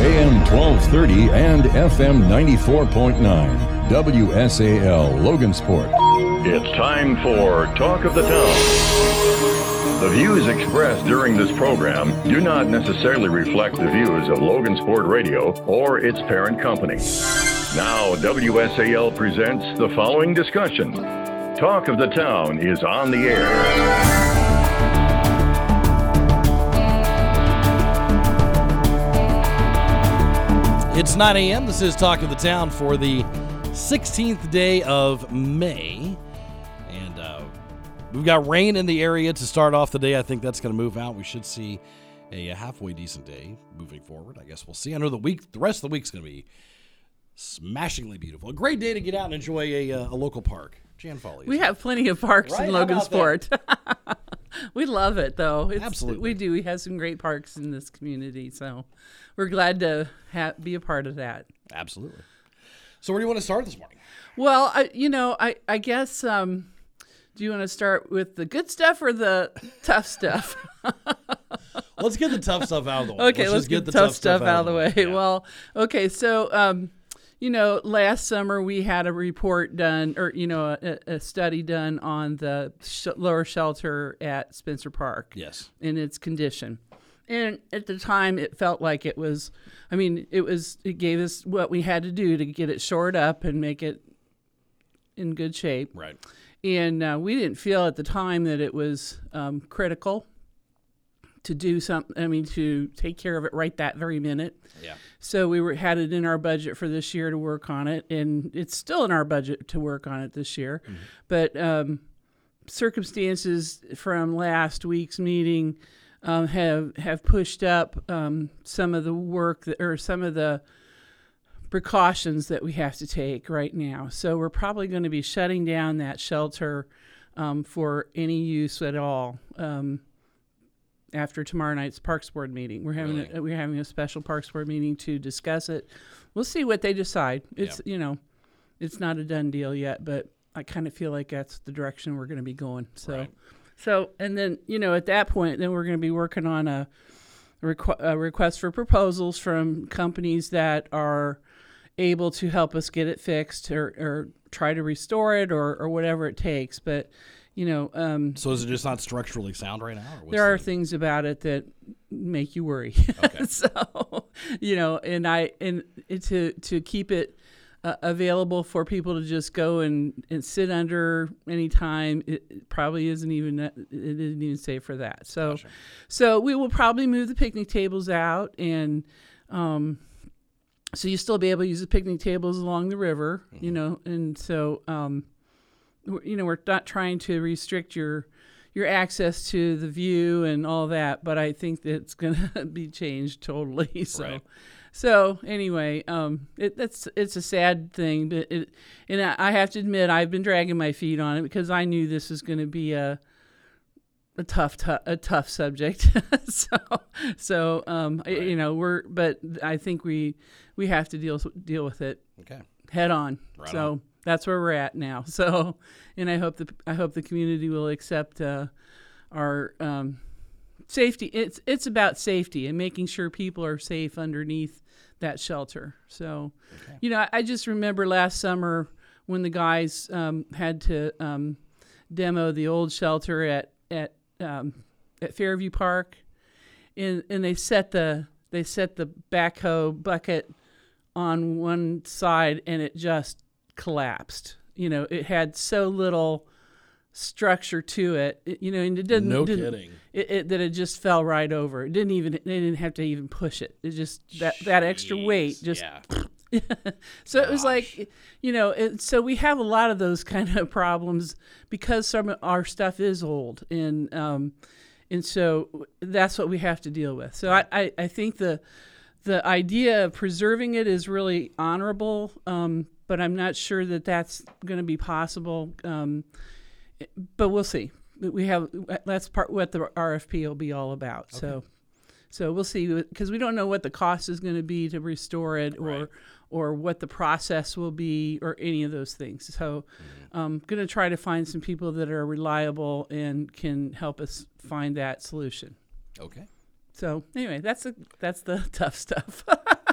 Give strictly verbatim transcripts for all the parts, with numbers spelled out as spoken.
A M twelve thirty and F M ninety-four point nine. W S A L Logansport. It's time for Talk of the Town. The views expressed during this program do not necessarily reflect the views of Logansport Radio or its parent company. Now, W S A L presents the following discussion. Talk of the Town is on the air. It's nine a.m. This is Talk of the Town for the sixteenth day of May. And uh, we've got rain in the area to start off the day. I think that's going to move out. We should see a, a halfway decent day moving forward. I guess we'll see. I know the week, the rest of the week's going to be smashingly beautiful. A great day to get out and enjoy a, a local park. Jan Foley. We have plenty of parks right? in Logansport. We love it, though. It's, Absolutely. We do. We have some great parks in this community, so we're glad to ha- be a part of that. Absolutely. So where do you want to start this morning? Well, I, you know, I, I guess, um, do you want to start with the good stuff or the tough stuff? Let's get the tough stuff out of the way. Okay, let's, let's get, get the tough, tough stuff, stuff out of the way. way. Yeah. Well, okay, so, um, you know, last summer we had a report done, or, you know, a, a study done on the sh- lower shelter at Spencer Park. Yes. And its condition. And at the time, it felt like it was, I mean, it was, it gave us what we had to do to get it shored up and make it in good shape. Right. And uh, we didn't feel at the time that it was um, critical to do something, I mean, to take care of it right that very minute. Yeah. So we were had it in our budget for this year to work on it, and it's still in our budget to work on it this year. Mm-hmm. But um, circumstances from last week's meeting um, have have pushed up um, some of the work that, or some of the precautions that we have to take right now. So we're probably going to be shutting down that shelter um, for any use at all. Um, after tomorrow night's Parks Board meeting. We're having really? a, we're having a special Parks Board meeting to discuss it. We'll see what they decide. It's, yeah. you know, it's not a done deal yet, but I kind of feel like that's the direction we're going to be going. So, right. so, and then, you know, at that point, then we're going to be working on a, requ- a request for proposals from companies that are able to help us get it fixed or, or try to restore it or, or whatever it takes. But, you know, um, so is it just not structurally sound right now? Or what's there are the... things about it that make you worry. Okay. So, you know, and I and it, to to keep it uh, available for people to just go and, and sit under anytime, it, it probably isn't even it isn't even safe for that. So, Gotcha. so we will probably move the picnic tables out, and um, so you still be able to use the picnic tables along the river, mm-hmm. you know, and so. Um, You know, we're not trying to restrict your your access to the view and all that, but I think that it's going to be changed totally. So, right. so anyway, um, it, that's it's a sad thing, but it, and I, I have to admit I've been dragging my feet on it because I knew this was going to be a a tough, t- a tough subject. so, so um, right. you know, we're but I think we we have to deal deal with it okay. head on. Right so. on. That's where we're at now. So, and I hope the I hope the community will accept uh, our um, safety. It's it's about safety and making sure people are safe underneath that shelter. So, okay. you know, I, I just remember last summer when the guys um, had to um, demo the old shelter at at um, at Fairview Park, and and they set the they set the backhoe bucket on one side, and it just collapsed. You know, it had so little structure to it, it you know, and it didn't. No didn't, kidding. It, it that it just fell right over. It didn't even. They didn't have to even push it. It just that Jeez. that extra weight just. Yeah. So Gosh. it was like, you know, it, so we have a lot of those kind of problems because some of our stuff is old, and um, and so that's what we have to deal with. So I, I, I think the the idea of preserving it is really honorable. Um, but I'm not sure that that's going to be possible. Um, but we'll see. We have that's part what the R F P will be all about. Okay. So, so we'll see because we don't know what the cost is going to be to restore it, or right. or what the process will be, or any of those things. So, mm-hmm. I'm going to try to find some people that are reliable and can help us find that solution. Okay. So anyway, that's a, that's the tough stuff.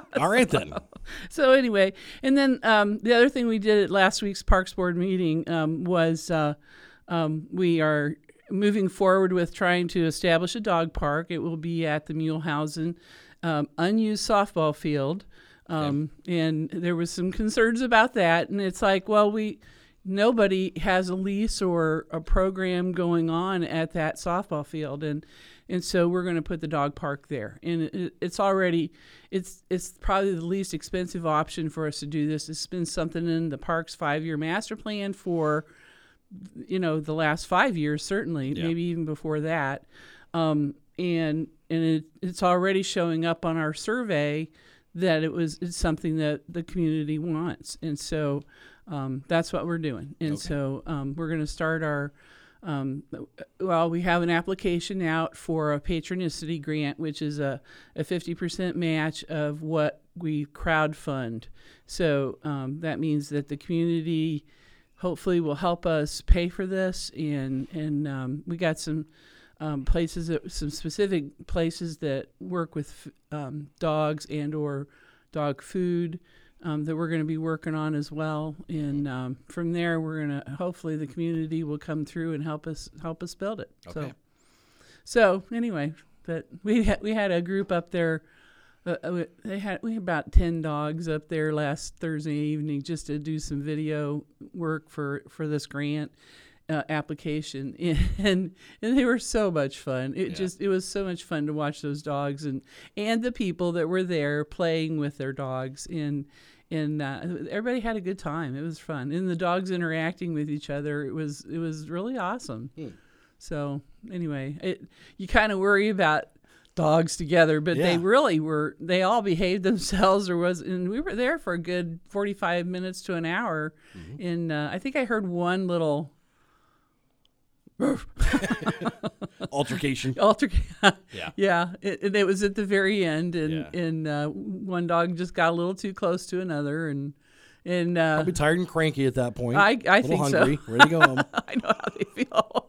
All right, then. So anyway, and then um, the other thing we did at last week's Parks Board meeting um, was uh, um, we are moving forward with trying to establish a dog park. It will be at the Mulehausen um, unused softball field. Um, okay. And there was some concerns about that. And it's like, well, we nobody has a lease or a program going on at that softball field. And and so we're going to put the dog park there. And it, it's already, it's it's probably the least expensive option for us to do this. It's been something in the park's five-year master plan for, you know, the last five years, certainly, yeah. maybe even before that. Um, and and it, it's already showing up on our survey that it was it's something that the community wants. And so um, that's what we're doing. And okay. so um, we're going to start our, um, well, we have an application out for a patronicity grant, which is a, a fifty percent match of what we crowdfund. So um, that means that the community hopefully will help us pay for this. And, and um, we got some Um, places, that, some specific places that work with um, dogs and or dog food um, that we're going to be working on as well. And um, from there, we're going to hopefully the community will come through and help us help us build it. Okay. So, so anyway, but we had, we had a group up there. Uh, they had we had about ten dogs up there last Thursday evening just to do some video work for, for this grant. Uh, application and and they were so much fun. It yeah. just it was so much fun to watch those dogs and and the people that were there playing with their dogs and and uh, everybody had a good time. It was fun, and the dogs interacting with each other. It was it was really awesome. Hmm. So anyway, it you kind of worry about dogs together, but yeah. they really were. They all behaved themselves. Or was and we were there for a good forty-five minutes to an hour, mm-hmm. and uh, I think I heard one little. Altercation. Altercation. Yeah. Yeah. It, it was at the very end, and yeah. and uh, one dog just got a little too close to another, and and uh, probably tired and cranky at that point. I I a think hungry, so. Ready to go home. I know how they feel.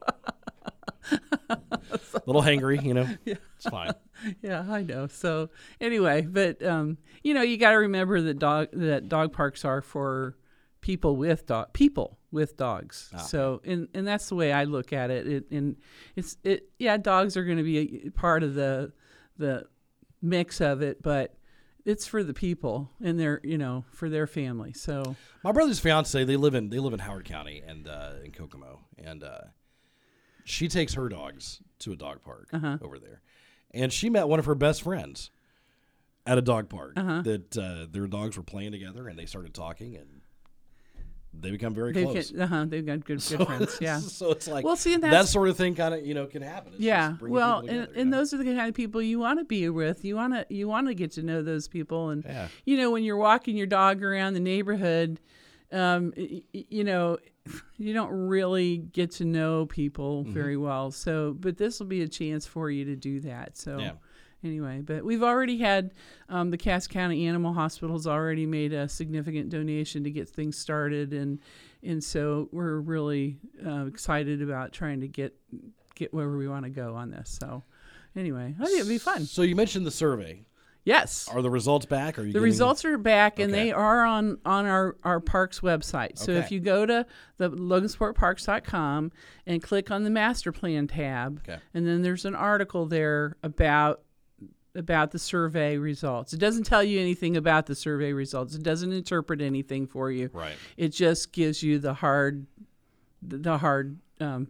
A little hangry, you know. Yeah. It's fine. Yeah, I know. So anyway, but um, you know, you got to remember that dog that dog parks are for people with dog people. with dogs. Oh. So, and, and that's the way I look at it. it and it's, it, yeah, dogs are going to be a part of the, the mix of it, but it's for the people and their, you know, for their family. So my brother's fiance, they live in, they live in Howard County and, uh, in Kokomo. And, uh, she takes her dogs to a dog park uh-huh. over there. And she met one of her best friends at a dog park uh-huh. that, uh, their dogs were playing together and they started talking and, they become very they've close. Get, uh-huh, they've got good, good so, friends. Yeah. So it's like well, see, and that sort of thing kind of you know can happen. It's yeah. Well, and, together, and know? those are the kind of people you want to be with. You want to you want to get to know those people, and yeah. you know when you're walking your dog around the neighborhood, um, y- you know you don't really get to know people mm-hmm. very well. So, but this will be a chance for you to do that. So. Yeah. Anyway, but we've already had um, the Cass County Animal Hospital's already made a significant donation to get things started, and and so we're really uh, excited about trying to get get where we want to go on this. So anyway, I think it'd be fun. So you mentioned the survey. Yes. Are the results back? Are you the getting... results are back, and okay. they are on, on our, our parks website. So okay. if you go to the logansport parks dot com and click on the master plan tab, okay. and then there's an article there about about the survey results. It doesn't tell you anything about the survey results. It doesn't interpret anything for you. Right. It just gives you the hard, the hard um,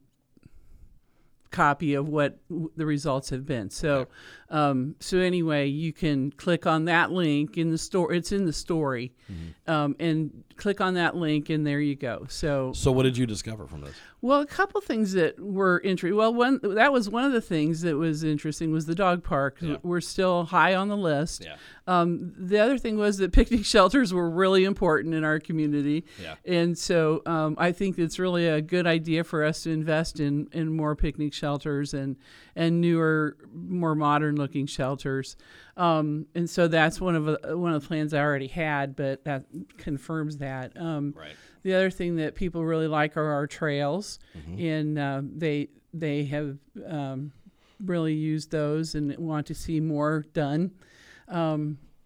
copy of what w- the results have been. So, okay. um, so anyway, you can click on that link in the store. It's in the story, mm-hmm. um, and click on that link, and there you go. So, so what did you discover from this? Well, a couple things that were interesting. Well, one that was one of the things that was interesting was the dog park. Yeah. We're still high on the list. Yeah. Um, the other thing was that picnic shelters were really important in our community. Yeah. And so um, I think it's really a good idea for us to invest in, in more picnic shelters and, and newer, more modern looking shelters. Um, and so that's one of the, one of the plans I already had, but that confirms that. Um, right. The other thing that people really like are our trails, mm-hmm. and uh, they they have um, really used those and want to see more done. Um,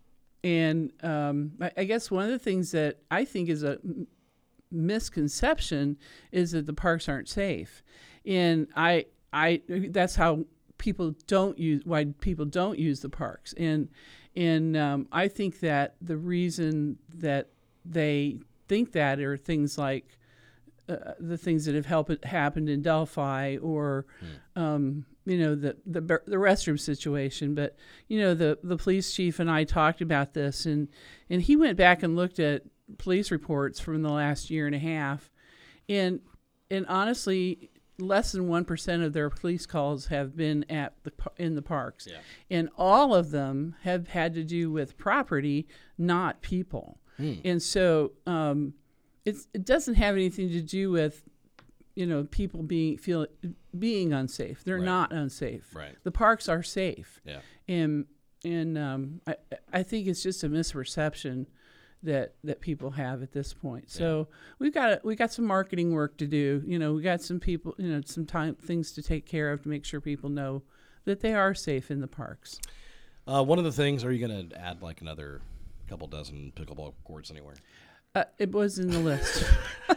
and um, I, I guess one of the things that I think is a m- misconception is that the parks aren't safe, and I I that's how people don't use why people don't use the parks, and and um, I think that the reason that they think that are things like uh, the things that have helped happened in Delphi, or hmm. um, you know the, the the restroom situation. But you know the the police chief and I talked about this, and and he went back and looked at police reports from the last year and a half, and and honestly, less than one percent of their police calls have been at the in the parks, yeah. and all of them have had to do with property, not people. Hmm. And so um, it's it doesn't have anything to do with, you know, people being feel being unsafe. They're right. not unsafe. Right. The parks are safe. Yeah. And and um, I I think it's just a misperception that that people have at this point. So yeah. we've got we got some marketing work to do. You know, we got some people, you know, some time things to take care of to make sure people know that they are safe in the parks. Uh, one of the things, are you going to add like another couple dozen pickleball courts anywhere? Uh, it was in the list.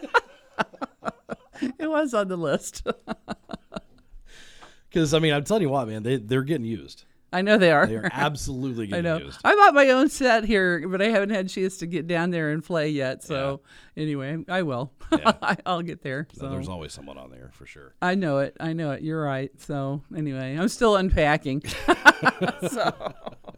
It was on the list. Because I mean, I'm telling you what, man, they they're getting used. I know they are. They are absolutely getting I know. used. I bought my own set here, but I haven't had a chance to get down there and play yet. So yeah. anyway, I will. Yeah. I'll get there. So. No, there's always someone on there for sure. I know it. I know it. You're right. So anyway, I'm still unpacking. So.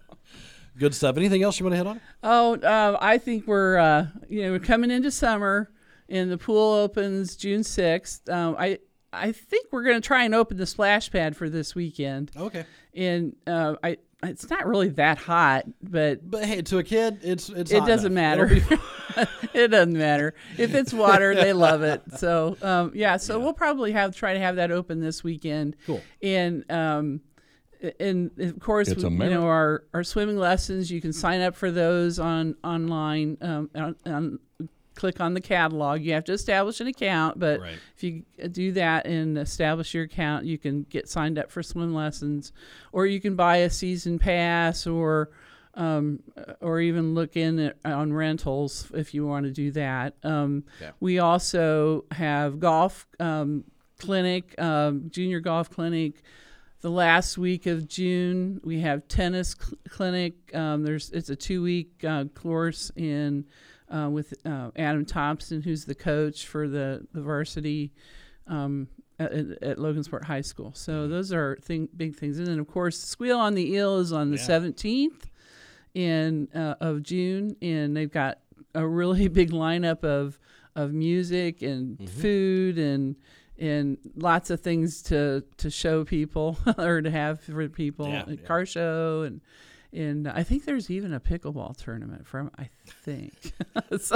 Good stuff. Anything else you want to hit on? Oh, uh, I think we're uh, you know we're coming into summer, and the pool opens June sixth. Um, I I think we're going to try and open the splash pad for this weekend. Okay. And uh, I it's not really that hot, but but hey, to a kid, it's it's it hot doesn't enough. matter. It doesn't matter if it's water; they love it. So um, yeah, so yeah. we'll probably have try to have that open this weekend. Cool. And um, and of course, we, you know our, our swimming lessons. You can sign up for those on online. Um, on, on click on the catalog. You have to establish an account, but right. if you do that and establish your account, you can get signed up for swim lessons, or you can buy a season pass, or um, or even look in at, on rentals if you want to do that. Um, yeah. We also have golf um, clinic, um, junior golf clinic. The last week of June, we have tennis cl- clinic. Um, there's it's a two week uh, course in uh, with uh, Adam Thompson, who's the coach for the, the varsity um, at, at Logansport High School. So those are thing, big things. And then of course, Squeal on the Eel is on the yeah. seventeenth in uh, of June, and they've got a really big lineup of of music and mm-hmm. food and. And lots of things to, to show people or to have for people. Yeah, a yeah. car show and and I think there's even a pickleball tournament from I think. so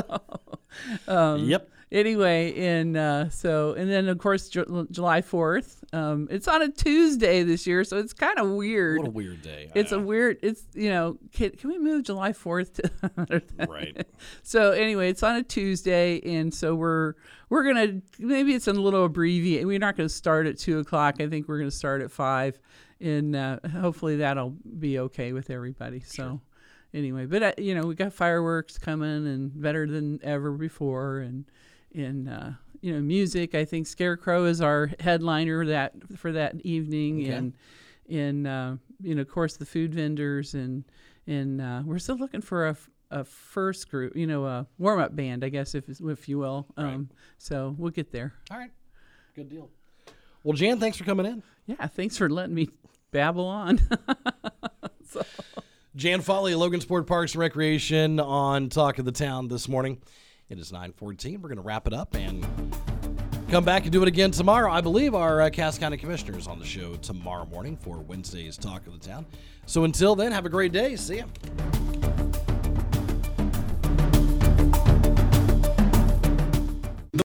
um, yep. Anyway, and uh, so and then of course Ju- July fourth. Um, it's on a Tuesday this year, so it's kind of weird. What a weird day. I it's know. a weird. It's you know can can we move July fourth to right? So anyway, it's on a Tuesday, and so we're we're gonna maybe it's a little abbreviated. We're not gonna start at two o'clock. I think we're gonna start at five, and uh, hopefully that'll be okay with everybody. So. Sure. Anyway, but uh, you know we got fireworks coming and better than ever before, and and uh, you know music. I think Scarecrow is our headliner that for that evening, okay. and and uh, you know of course the food vendors, and and uh, we're still looking for a, a first group, you know, a warm up band, I guess if if you will. Um, right. So we'll get there. All right, good deal. Well, Jan, thanks for coming in. Yeah, thanks for letting me babble on. so. Jan Foley, Logansport Parks and Recreation on Talk of the Town this morning. It is nine fourteen. We're going to wrap it up and come back and do it again tomorrow. I believe our uh, Cass County Commissioner is on the show tomorrow morning for Wednesday's Talk of the Town. So until then, have a great day. See ya.